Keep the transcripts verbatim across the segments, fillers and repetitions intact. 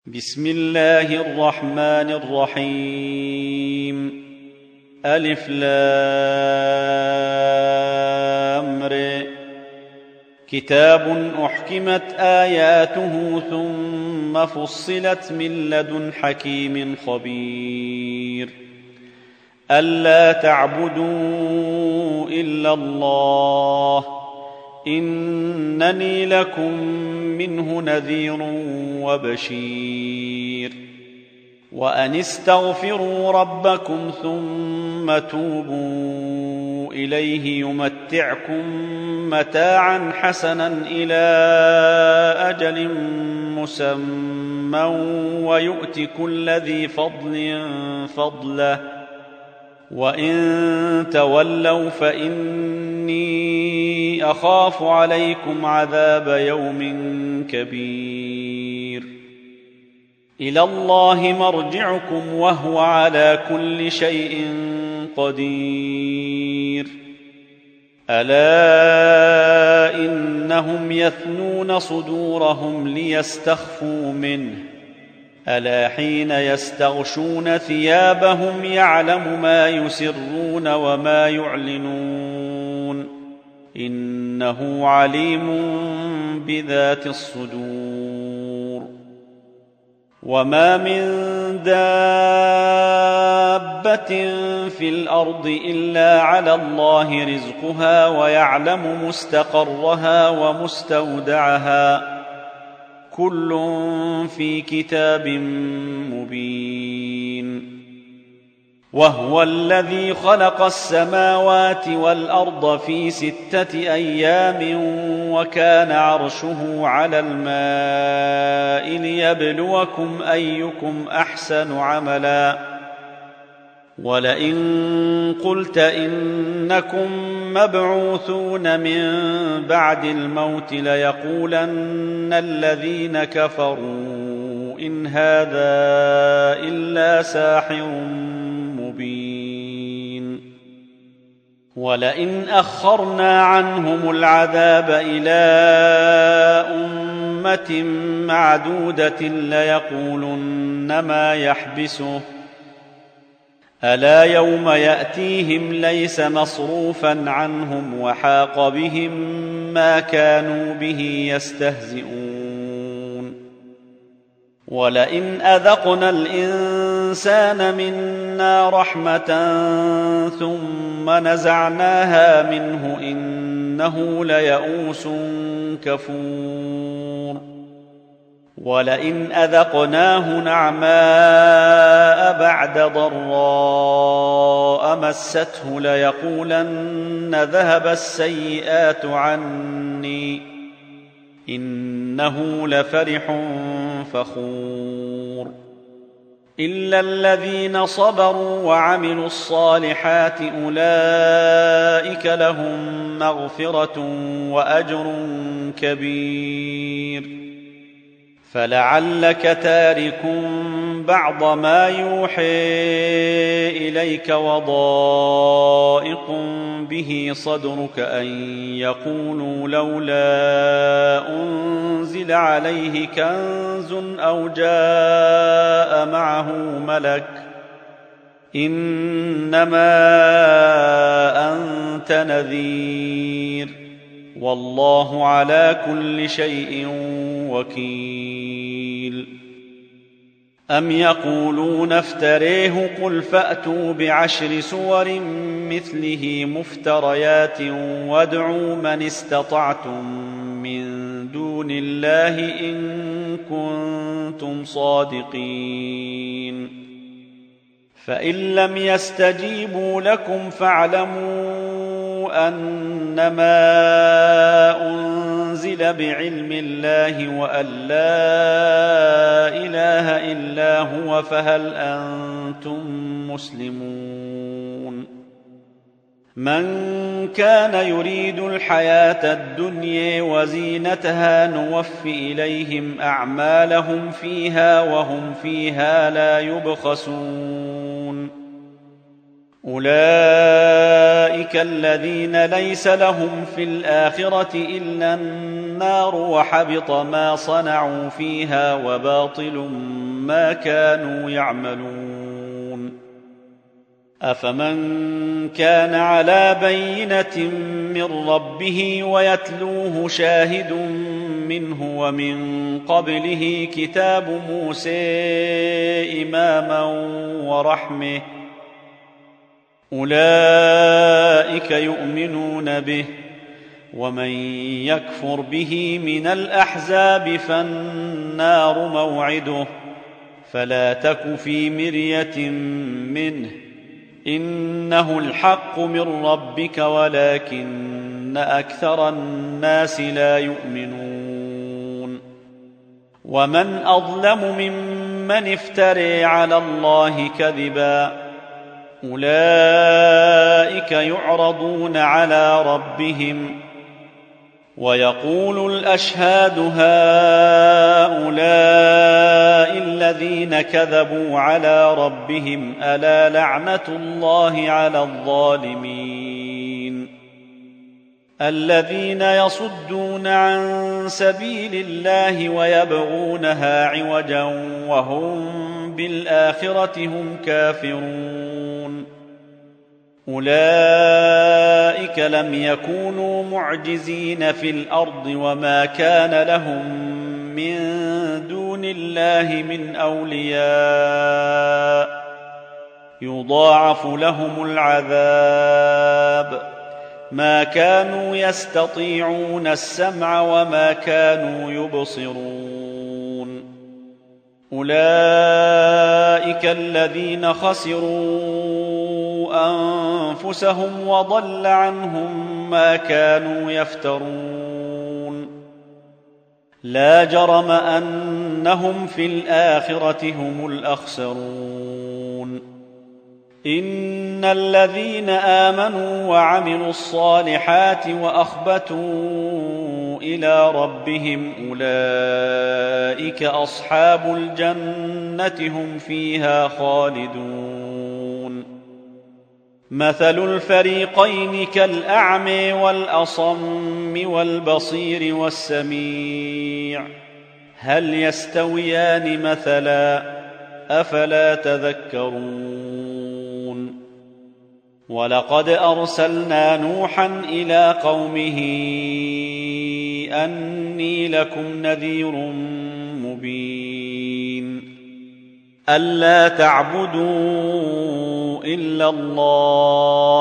بسم الله الرحمن الرحيم. ألف لام ر. كتاب أحكمت آياته ثم فصلت من لدن حكيم خبير. ألا تعبدوا إلا الله إنني لكم منه نذير وبشير. وأن استغفروا ربكم ثم توبوا إليه يمتعكم متاعا حسنا إلى أجل مسمى ويؤت كل ذي فضل فضله وإن تولوا فإني أخاف عليكم عذاب يوم كبير. إلى الله مرجعكم وهو على كل شيء قدير. ألا إنهم يثنون صدورهم ليستخفوا منه ألا حين يستغشون ثيابهم يعلم ما يسرون وما يعلنون إنه عليم بذات الصدور. وما من دابة في الأرض إلا على الله رزقها ويعلم مستقرها ومستودعها كل في كتاب مبين. وهو الذي خلق السماوات والأرض في ستة أيام وكان عرشه على الماء ليبلوكم أيكم أحسن عملا. ولئن قلت إنكم مبعوثون من بعد الموت ليقولن الذين كفروا إن هذا إلا ساحر مبين. ولئن أخرنا عنهم العذاب إلى أمة معدودة ليقولن ما يحبسه ألا يوم يأتيهم ليس مصروفا عنهم وحاق بهم ما كانوا به يستهزئون. ولئن أذقنا الإنسان منا رحمة ثم نزعناها منه إنه ليئوس كفور. ولئن أذقناه نعماء بعد ضراء مسته ليقولن ذهب السيئات عني إنه لفرح فخور. إلا الذين صبروا وعملوا الصالحات أولئك لهم مغفرة وأجر كبير. فلعلك تارك بعض ما يوحي إليك وضائق به صدرك أن يقولوا لولا أنزل عليه كنز أو جاء معه ملك إنما أنت نذير والله على كل شيء وكيل. أم يقولون افتريه قل فأتوا بعشر سور مثله مفتريات وادعوا من استطعتم من دون الله إن كنتم صادقين. فإن لم يستجيبوا لكم فاعلموا أنما أنزل بعلم الله وأن لا إله إلا هو فهل أنتم مسلمون. من كان يريد الحياة الدنيا وزينتها نوف إليهم أعمالهم فيها وهم فيها لا يبخسون. أولئك الذين ليس لهم في الآخرة إلا النار وحبط ما صنعوا فيها وباطل ما كانوا يعملون. أفمن كان على بينة من ربه ويتلوه شاهد منه ومن قبله كتاب موسى إماما ورحمة أولئك يؤمنون به، ومن يكفر به من الأحزاب فالنار موعده، فلا تك في مرية منه، إنه الحق من ربك ولكن أكثر الناس لا يؤمنون. ومن أظلم ممن افترى على الله كذبا أولئك يعرضون على ربهم ويقول الأشهاد هؤلاء الذين كذبوا على ربهم ألا لعنة الله على الظالمين الذين يصدون عن سبيل الله ويبغونها عوجا وهم بالآخرة هم كافرون. أولئك لم يكونوا معجزين في الأرض وما كان لهم من دون الله من أولياء يضاعف لهم العذاب ما كانوا يستطيعون السمع وما كانوا يبصرون. أولئك الذين خسروا أنفسهم وضل عنهم ما كانوا يفترون. لا جرم أنهم في الآخرة هم الأخسرون. إن الذين آمنوا وعملوا الصالحات وأخبتوا إلى ربهم أولئك أصحاب الجنة هم فيها خالدون. مثل الفريقين كالأعمى والأصم والبصير والسميع هل يستويان مثلا أفلا تذكرون. ولقد أرسلنا نوحا إلى قومه أني لكم نذير مبين ألا تعبدوا إلا الله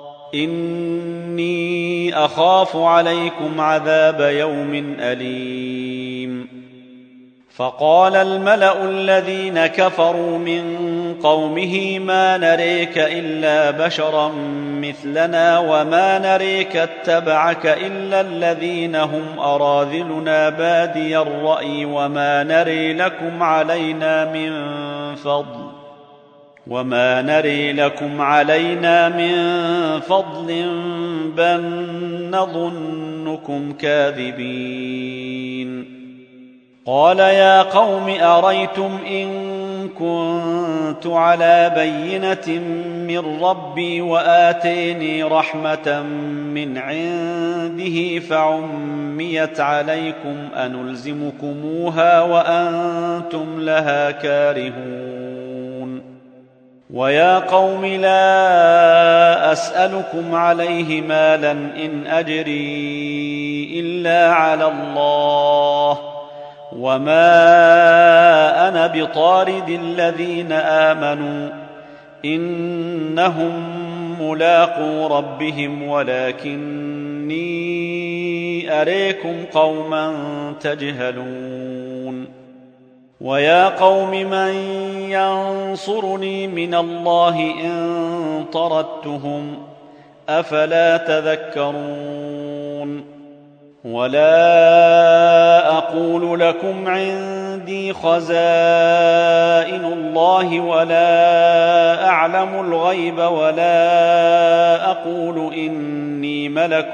إني أخاف عليكم عذاب يوم أليم. فقال الملأ الذين كفروا من قومه ما نريك إلا بشرا مثلنا وما نريك اتبعك إلا الذين هم أراذلنا بادي الرأي وما نري لكم علينا من فضل وما نري لكم علينا من فضل بل نظنكم كاذبين. قال يا قوم أريتم إن كنت على بينة من ربي وآتيني رحمة من عنده فعميت عليكم أنلزمكموها وأنتم لها كارهون. ويا قوم لا أسألكم عليه مالا إن أجري إلا على الله وما أنا بطارد الذين آمنوا إنهم ملاقو ربهم ولكني أريكم قوما تجهلون. ويا قوم من ينصرني من الله إن طردتهم أفلا تذكرون. ولا أقول لكم عندي خزائن الله ولا أعلم الغيب ولا أقول إني ملك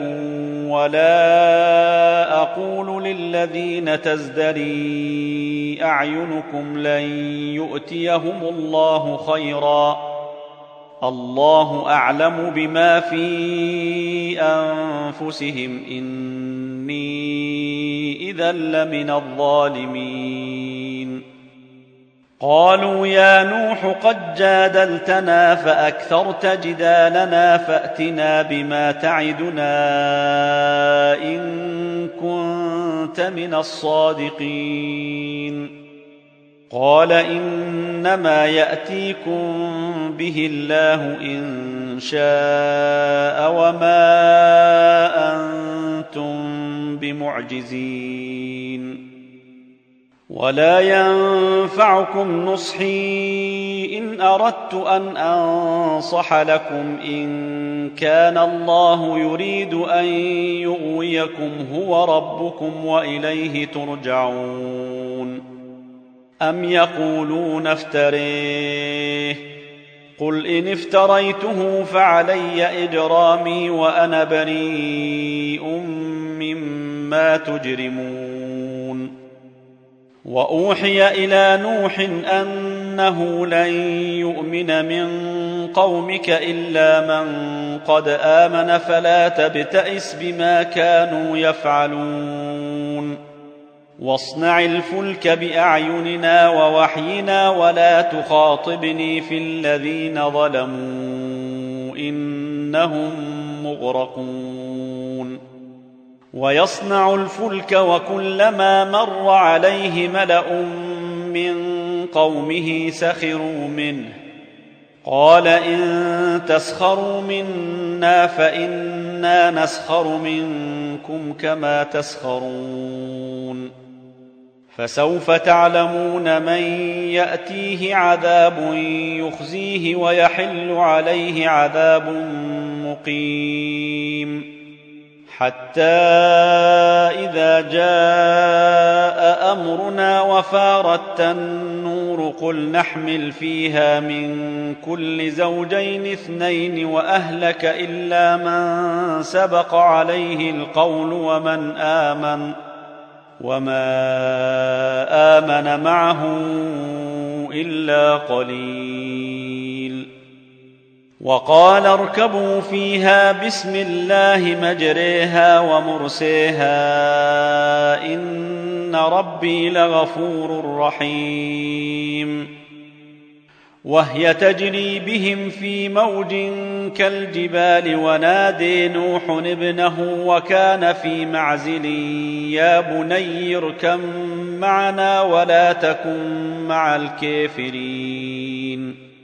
ولا أقول للذين تزدري أعينكم لن يؤتيهم الله خيرا الله أعلم بما في أنفسهم إني إذا لمن الظالمين. قالوا يا نوح قد جادلتنا فأكثرت جدالنا فأتنا بما تعدنا إن كنت من الصادقين. قال إنما يأتيكم به الله إن شاء وما أنتم بمعجزين. ولا ينفعكم نصحي إن أردت أن أنصح لكم إن كان الله يريد أن يغويكم هو ربكم وإليه ترجعون. أم يقولون افتريه قل إن افتريته فعلي إجرامي وأنا بريء مما تجرمون. وأوحي إلى نوح أنه لن يؤمن من قومك إلا من قد آمن فلا تبتئس بما كانوا يفعلون. واصنع الفلك بأعيننا ووحينا ولا تخاطبني في الذين ظلموا إنهم مغرقون. ويصنع الفلك وكلما مر عليه ملأ من قومه سخروا منه قال إن تسخروا منا فإنا نسخر منكم كما تسخرون. فسوف تعلمون من يأتيه عذاب يخزيه ويحل عليه عذاب مقيم. حتى إذا جاء أمرنا وفارت النور قل نحمل فيها من كل زوجين اثنين وأهلك إلا من سبق عليه القول ومن آمن وما آمن معه إلا قليل. وقال اركبوا فيها بسم الله مجريها ومرسيها إن ربي لغفور رحيم. وهي تجري بهم في موج كالجبال ونادي نوح ابنه وكان في معزل يا بني اركب معنا ولا تكن مع الكافرين.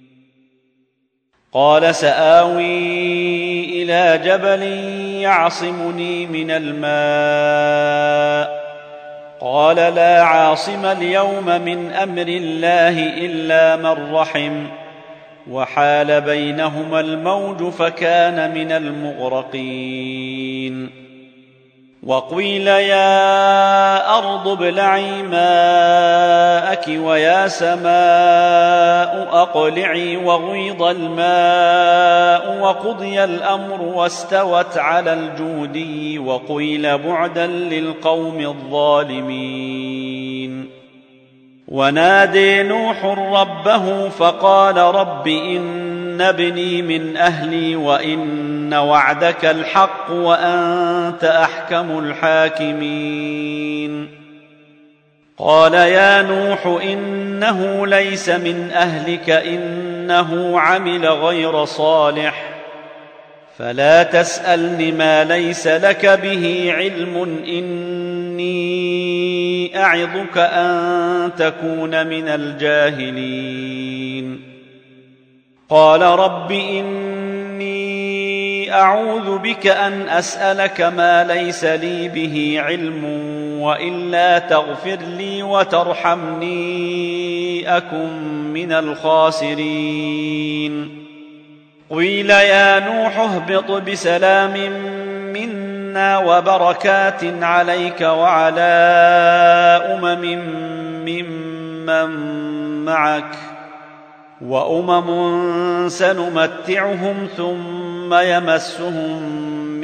قال سآوي إلى جبل يعصمني من الماء قال لا عاصم اليوم من أمر الله إلا من رحم وحال بينهما الموج فكان من المغرقين. وقيل يا أرض ابلعي ماءك ويا سماء أقلعي وغيض الماء وقضي الأمر واستوت على الجودي وقيل بعدا للقوم الظالمين. ونادي نوح ربه فقال رب إن ابني من أهلي وإن وعدك الحق وأنت أحكم الحاكمين. قال يا نوح إنه ليس من أهلك إنه عمل غير صالح فلا تسألني ما ليس لك به علم إني أعظك أن تكون من الجاهلين. قال رب إني أعوذ بك أن أسألك ما ليس لي به علم وإلا تغفر لي وترحمني أكن من الخاسرين. قيل يا نوح اهبط بسلام منا وبركات عليك وعلى أمم ممن معك وأمم سنمتعهم ثم يمسهم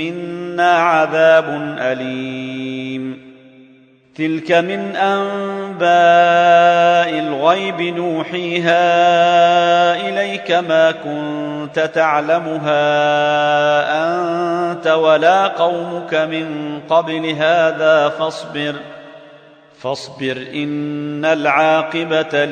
منا عذاب أليم. تلك من أنباء أنباء الغيب نوحيها إليك ما كنت تعلمها أنت ولا قومك من قبل هذا فاصبر فاصبر إن العاقبة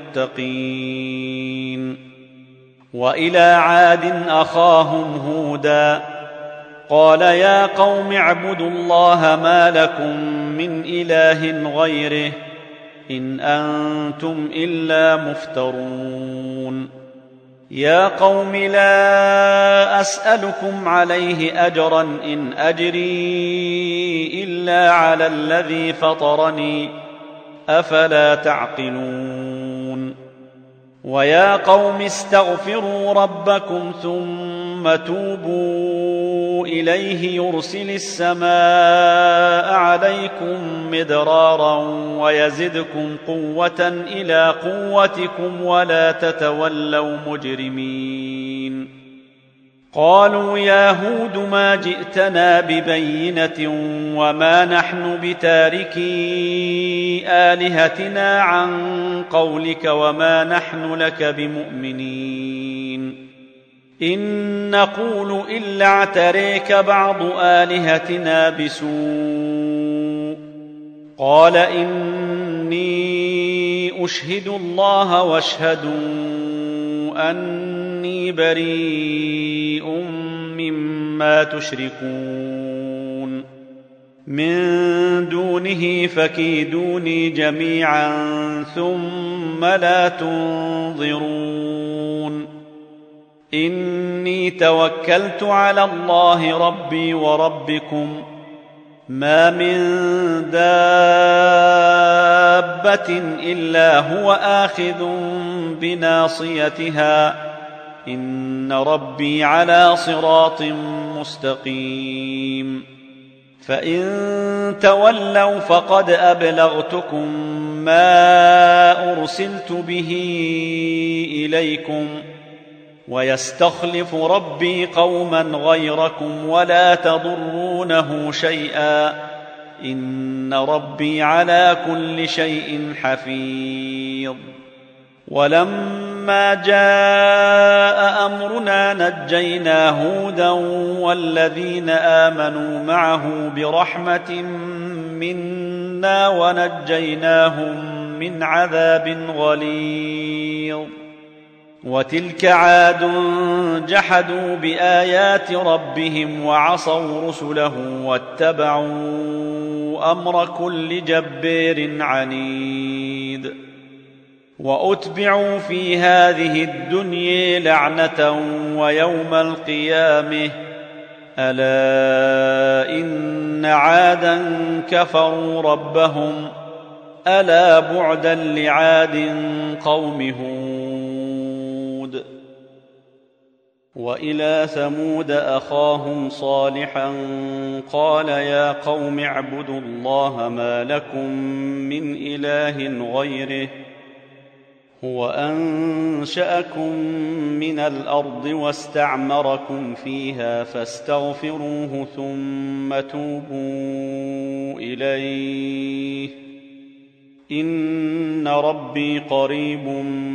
للمتقين. وإلى عاد أخاهم هودا قال يا قوم اعبدوا الله ما لكم من إله غيره إن أنتم إلا مفترون. يا قوم لا أسألكم عليه أجرا إن أجري إلا على الذي فطرني أفلا تعقلون. ويا قوم استغفروا ربكم ثم توبوا إليه يرسل السماء عليكم مدرارا ويزدكم قوة إلى قوتكم ولا تتولوا مجرمين. قالوا يا هود ما جئتنا ببينة وما نحن بتاركي آلهتنا عن قولك وما نحن لك بمؤمنين إن نقول إلا اعتريك بعض آلهتنا بسوء. قال إني أشهد الله واشهدوا أني بريء مما تشركون من دونه فكيدوني جميعا ثم لا تنظرون. إني توكلت على الله ربي وربكم ما من دابة إلا هو آخذ بناصيتها إن ربي على صراط مستقيم. فإن تولوا فقد أبلغتكم ما أرسلت به إليكم ويستخلف ربي قوما غيركم ولا تضرونه شيئا إن ربي على كل شيء حفيظ. ولما جاء أمرنا نجينا هودا والذين آمنوا معه برحمة منا ونجيناهم من عذاب غليظ. وتلك عاد جحدوا بآيات ربهم وعصوا رسله واتبعوا أمر كل جبار عنيد. وأتبعوا في هذه الدنيا لعنة ويوم القيامة ألا إن عادا كفروا ربهم ألا بعدا لعاد قوم هود. وإلى ثمود أخاهم صالحا قال يا قوم اعبدوا الله ما لكم من إله غيره هو أنشأكم من الأرض واستعمركم فيها فاستغفروه ثم توبوا إليه إن ربي قريب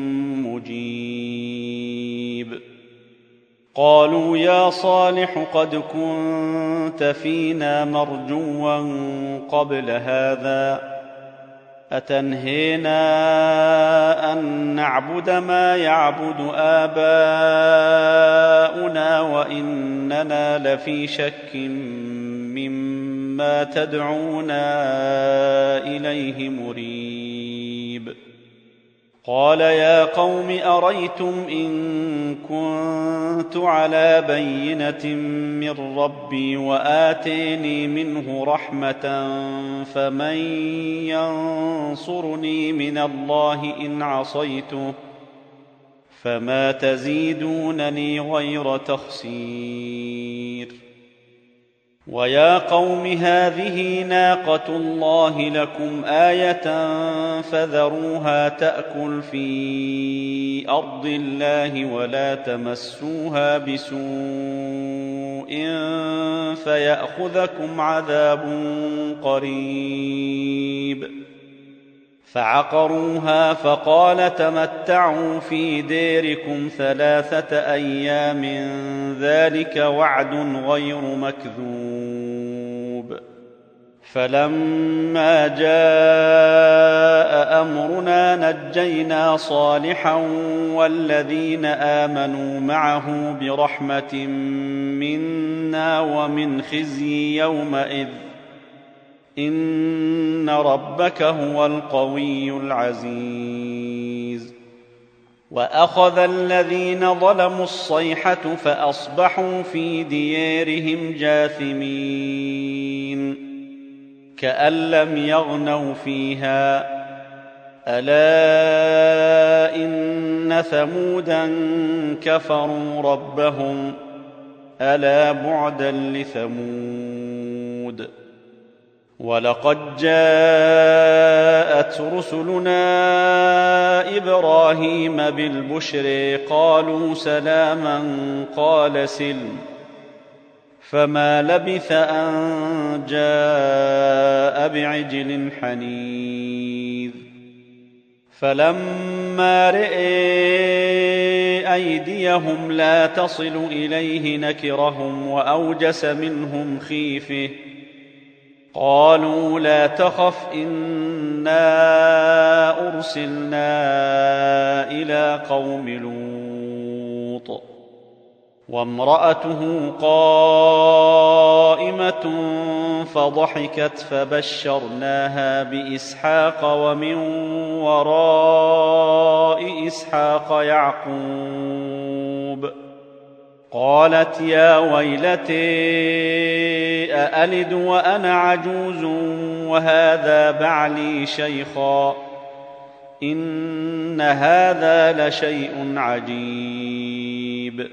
مجيب. قالوا يا صالح قد كنت فينا مرجوا قبل هذا أتنهينا أن نعبد ما يعبد آباؤنا وإننا لفي شك مما تدعونا إليه مريب. قال يا قوم أريتم إن كنت على بينة من ربي وآتيني منه رحمة فمن ينصرني من الله إن عصيته فما تزيدونني غير تخسير. ويا قوم هذه ناقة الله لكم آية فذروها تأكل في أرض الله ولا تمسوها بسوء فيأخذكم عذاب قريب. فعقروها فقال تمتعوا في ديركم ثلاثة أيام ذلك وعد غير مكذوب. فلما جاء أمرنا نجينا صالحا والذين آمنوا معه برحمة منا ومن خزي يومئذ إن ربك هو القوي العزيز. وأخذ الذين ظلموا الصيحة فأصبحوا في ديارهم جاثمين كأن لم يغنوا فيها ألا إن ثمودا كفروا ربهم ألا بعدا لثمود. ولقد جاءت رسلنا إبراهيم بالبشر قالوا سلاما قال سلم فما لبث أن جاء بعجل حنيذ. فلما رئي أيديهم لا تصل إليه نكرهم وأوجس منهم خيفة قالوا لا تخف إنا أرسلنا إلى قوم لوط وامرأته قائمة فضحكت فبشرناها بإسحاق ومن وراء إسحاق يعقوب قالت يا ويلتي أألد وأنا عجوز وهذا بعلي شيخا إن هذا لشيء عجيب.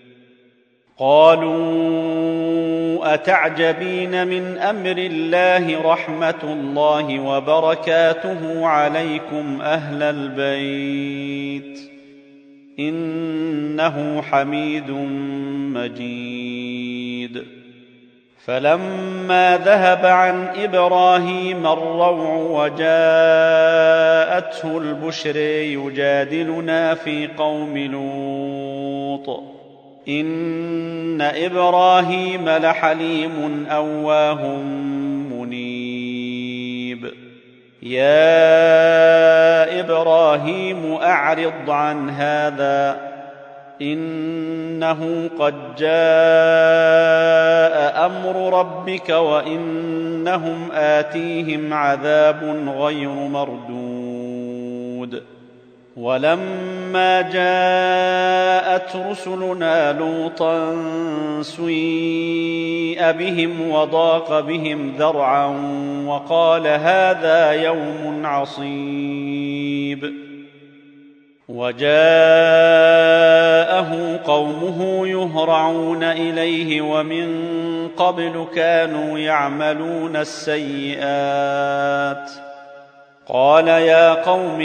قالوا أتعجبين من أمر الله رحمة الله وبركاته عليكم أهل البيت إنه حميد مجيد. فلما ذهب عن إبراهيم الروع وجاءته البشر يجادلنا في قوم لوط إن إبراهيم لحليم أواه منيب. يا إبراهيم أعرض عن هذا إنه قد جاء أمر ربك وإنهم آتيهم عذاب غير مردود. ولما جاءت رسلنا لوطا سيء بهم وضاق بهم ذرعا وقال هذا يوم عصيب. وجاءه قومه يهرعون إليه ومن قبل كانوا يعملون السيئات قال يا قوم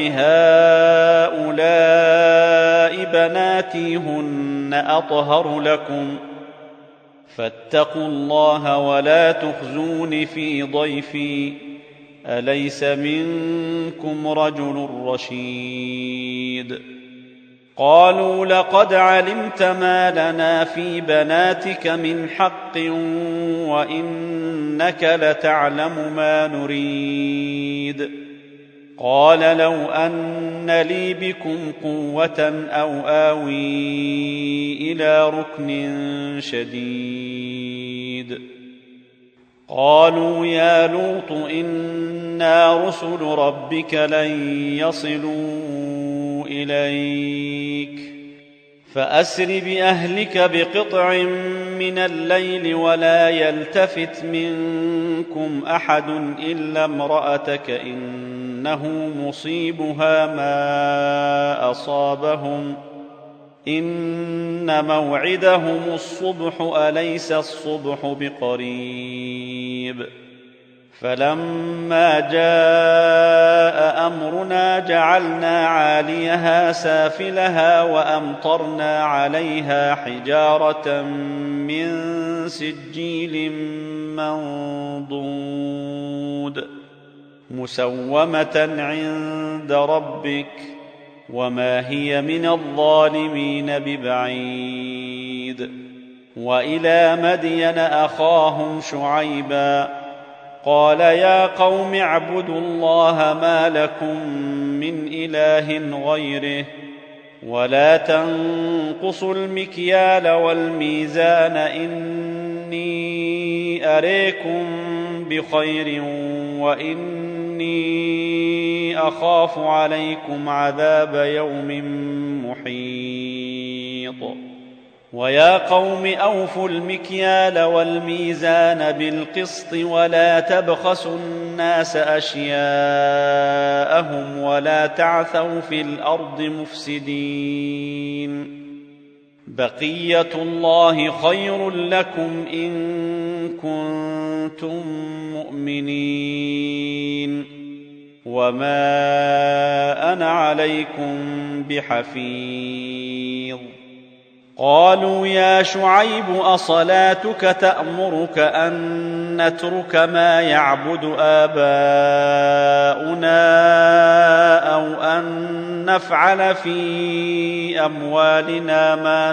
هؤلاء بناتي هن أطهر لكم فاتقوا الله ولا تخزون في ضيفي أليس منكم رجل رشيد. قالوا لقد علمت ما لنا في بناتك من حق وإنك لتعلم ما نريد. قال لو أن لي بكم قوة أو آوي إلى ركن شديد. قالوا يا لوط إنا رسل ربك لن يصلوا إليك فأسر بأهلك بقطع من الليل ولا يلتفت منكم أحد إلا امرأتك إنه مصيبها ما أصابهم إن موعدهم الصبح أليس الصبح بقريب. فلما جاء أمرنا جعلنا عاليها سافلها وأمطرنا عليها حجارة من سجيل منضود مسومة عند ربك وما هي من الظالمين ببعيد. وإلى مدين أخاهم شعيبا قال يا قوم اعبدوا الله ما لكم من إله غيره ولا تنقصوا المكيال والميزان إني أريكم بخير وإني أخاف عليكم عذاب يوم محيط. ويا قوم أوفوا المكيال والميزان بالقسط ولا تبخسوا الناس أشياءهم ولا تعثوا في الأرض مفسدين. بقية الله خير لكم إن كنتم مؤمنين وما أنا عليكم بحفيظ. قالوا يا شعيب أصلاتك تأمرك أن نترك ما يعبد آباؤنا أو أن نفعل في أموالنا ما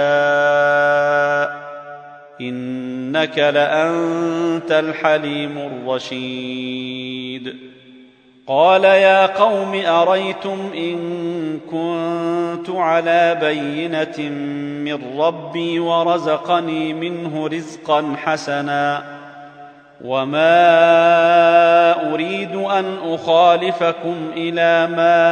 نشاء إنك لأنت الحليم الرشيد. قال يا قوم أريتم إن كنت على بينة من ربي ورزقني منه رزقا حسنا وما أريد أن أخالفكم إلى ما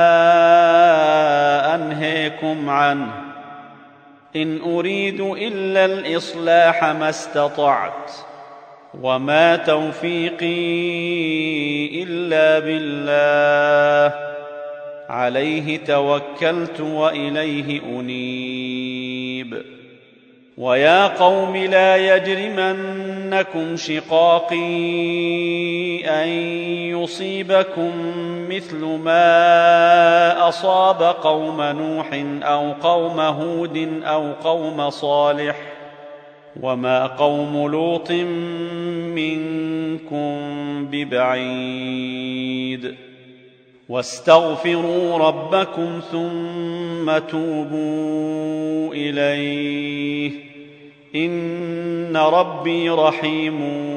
أنهيكم عنه إن أريد إلا الإصلاح ما استطعت وما توفيقي إلا بالله عليه توكلت وإليه أنيب. ويا قوم لا يجرمنكم شقاقي أن يصيبكم مثل ما أصاب قوم نوح أو قوم هود أو قوم صالح وما قوم لوط منكم ببعيد. واستغفروا ربكم ثم توبوا إليه إن ربي رحيم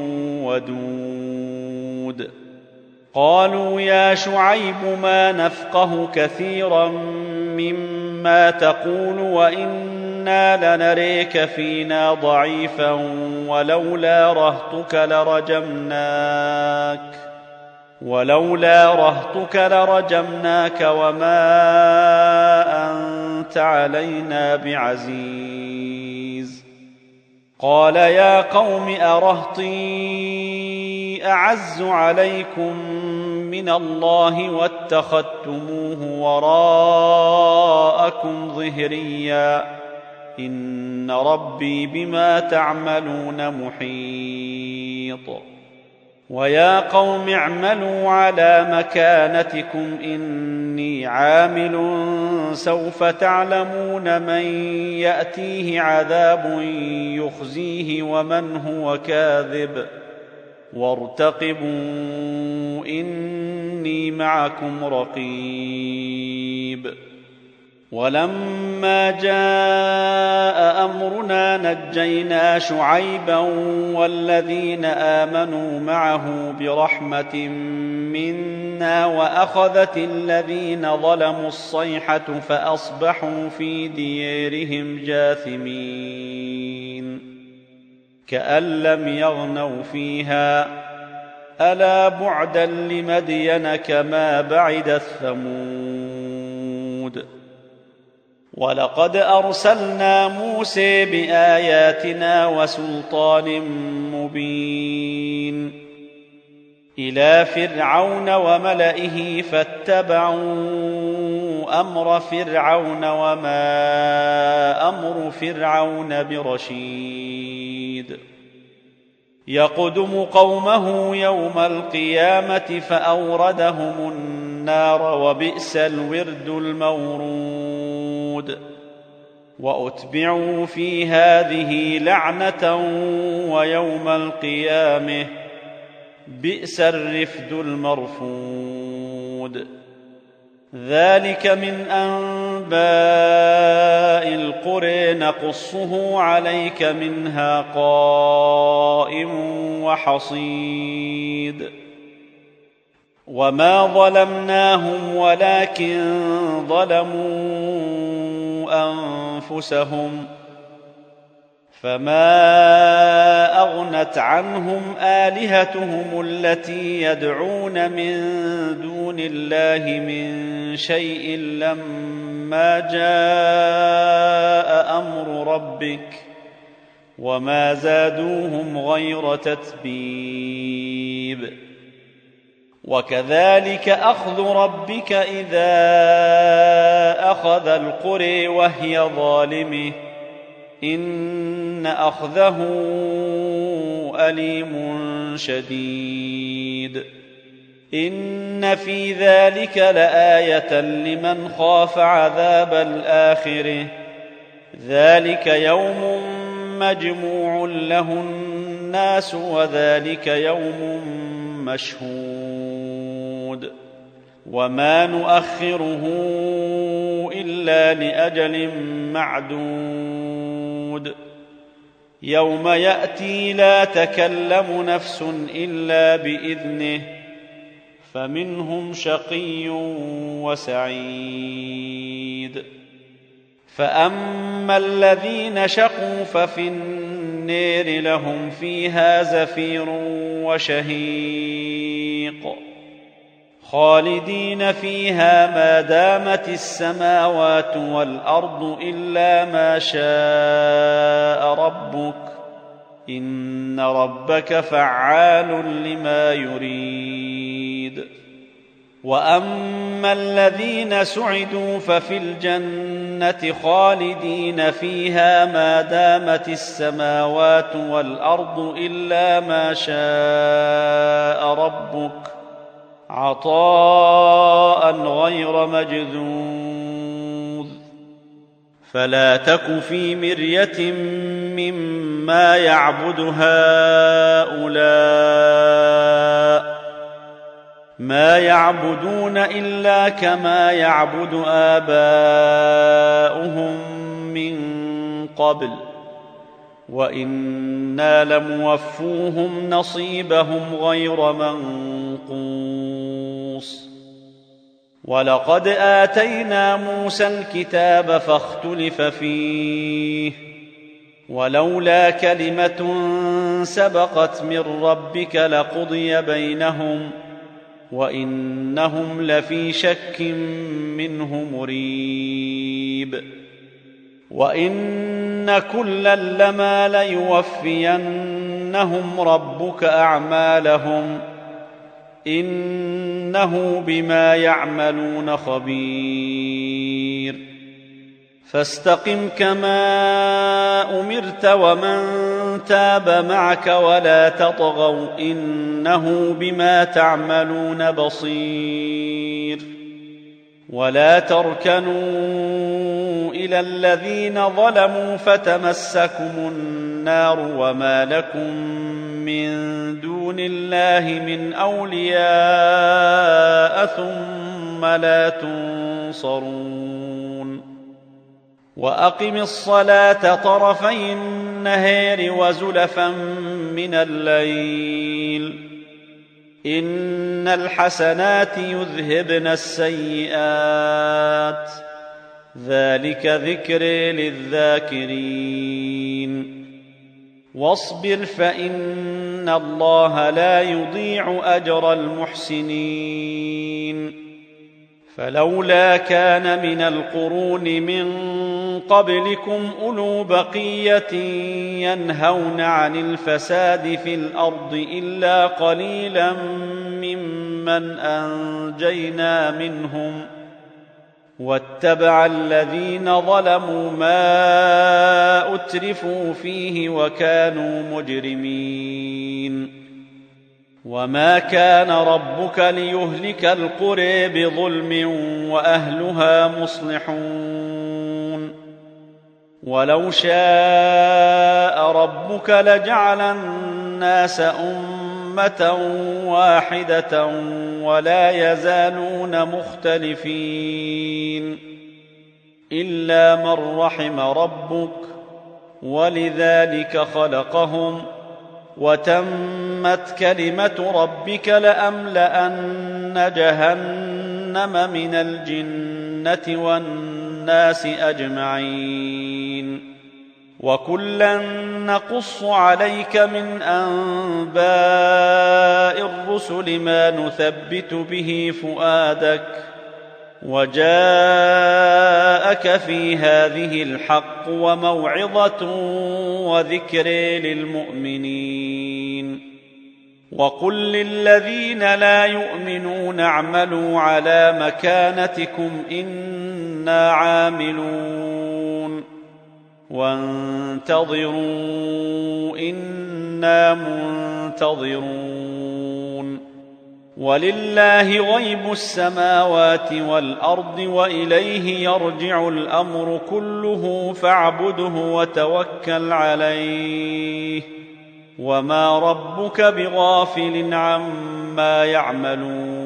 ودود. قالوا يا شعيب ما نفقه كثيرا مما تقول وإنا لنريك فينا ضعيفا ولولا رهطك لرجمناك ولولا رهطك لرجمناك وما أنت علينا بعزيز. قال يا قوم أرهطي أعز عليكم من الله واتخذتموه وراءكم ظهريا إن ربي بما تعملون محيط. ويا قوم اعملوا على مكانتكم إني عامل سوف تعلمون من يأتيه عذاب يخزيه ومن هو كاذب وارتقبوا إني معكم رقيب. ولما جاء أمرنا نجينا شعيبا والذين آمنوا معه برحمة منا وأخذت الذين ظلموا الصيحة فأصبحوا في ديارهم جاثمين كأن لم يغنوا فيها ألا بعدا لمدين كما بعدت ثمود. ولقد أرسلنا موسى بآياتنا وسلطان مبين إلى فرعون وملئه فاتبعوا أمر فرعون وما أمر فرعون برشيد. يقدم قومه يوم القيامة فأوردهم النار وبئس الورد المورود. وأتبعوا في هذه لعنة ويوم القيامة بئس الرفد المرفود. ذلك من أنباء القرى نقصه عليك منها قائم وحصيد. وما ظلمناهم ولكن ظلموا أنفسهم، فما أغنت عنهم آلهتهم التي يدعون من دون الله من شيء لما جاء أمر ربك، وما زادوهم غير تتبيب. وكذلك أخذ ربك إذا أخذ القرى وهي ظالمة، إن أخذه أليم شديد. إن في ذلك لآية لمن خاف عذاب الآخرة، ذلك يوم مجموع له الناس وذلك يوم مشهود، وما نؤخره إلا لأجل معدود. يوم يأتي لا تكلم نفس إلا بإذنه، فمنهم شقي وسعيد. فأما الذين شقوا ففي النار لهم فيها زفير وشهيق، خالدين فيها ما دامت السماوات والأرض إلا ما شاء ربك، إن ربك فعال لما يريد. وأما الذين سعدوا ففي الجنة خالدين فيها ما دامت السماوات والأرض إلا ما شاء ربك، عطاء غير مجذوذ. فلا تك في مرية مما يعبد هؤلاء، ما يعبدون إلا كما يعبد آباؤهم من قبل، وإنا لموفوهم نصيبهم غير منقوص. ولقد آتينا موسى الكتاب فاختلف فيه، ولولا كلمة سبقت من ربك لقضي بينهم، وإنهم لفي شك منه مريب. وإن كلا لما ليوفينهم ربك أعمالهم، إنه بما يعملون خبير. فاستقم كما أمرت ومن تاب معك ولا تطغوا إنه بما تعملون بصير. ولا تركنوا إلى الذين ظلموا فتمسكم النار وما لكم من دون الله من أولياء ثم لا تنصرون. وأقم الصلاة طرفي النهار وزلفا من الليل، إن الحسنات يذهبن السيئات، ذلك ذكر للذاكرين. واصبر فإن الله لا يضيع أجر المحسنين. فلولا كان من القرون من قبلكم أولو بقية ينهون عن الفساد في الأرض إلا قليلا ممن أنجينا منهم، واتبع الذين ظلموا ما أترفوا فيه وكانوا مجرمين. وما كان ربك ليهلك القرى بظلم وأهلها مصلحون. ولو شاء ربك لجعل الناس أمة أمة واحدة ولا يزالون مختلفين إلا من رحم ربك ولذلك خلقهم وتمت كلمة ربك لأملأن جهنم من الجنة والناس أجمعين وكلا نقص عليك من أنباء الرسل ما نثبت به فؤادك وجاءك في هذه الحق وموعظة وذكر للمؤمنين وقل للذين لا يؤمنون اعملوا على مكانتكم إنا عاملون وانتظروا إنا منتظرون ولله غيب السماوات والأرض وإليه يرجع الأمر كله فاعبده وتوكل عليه وما ربك بغافل عما يعملون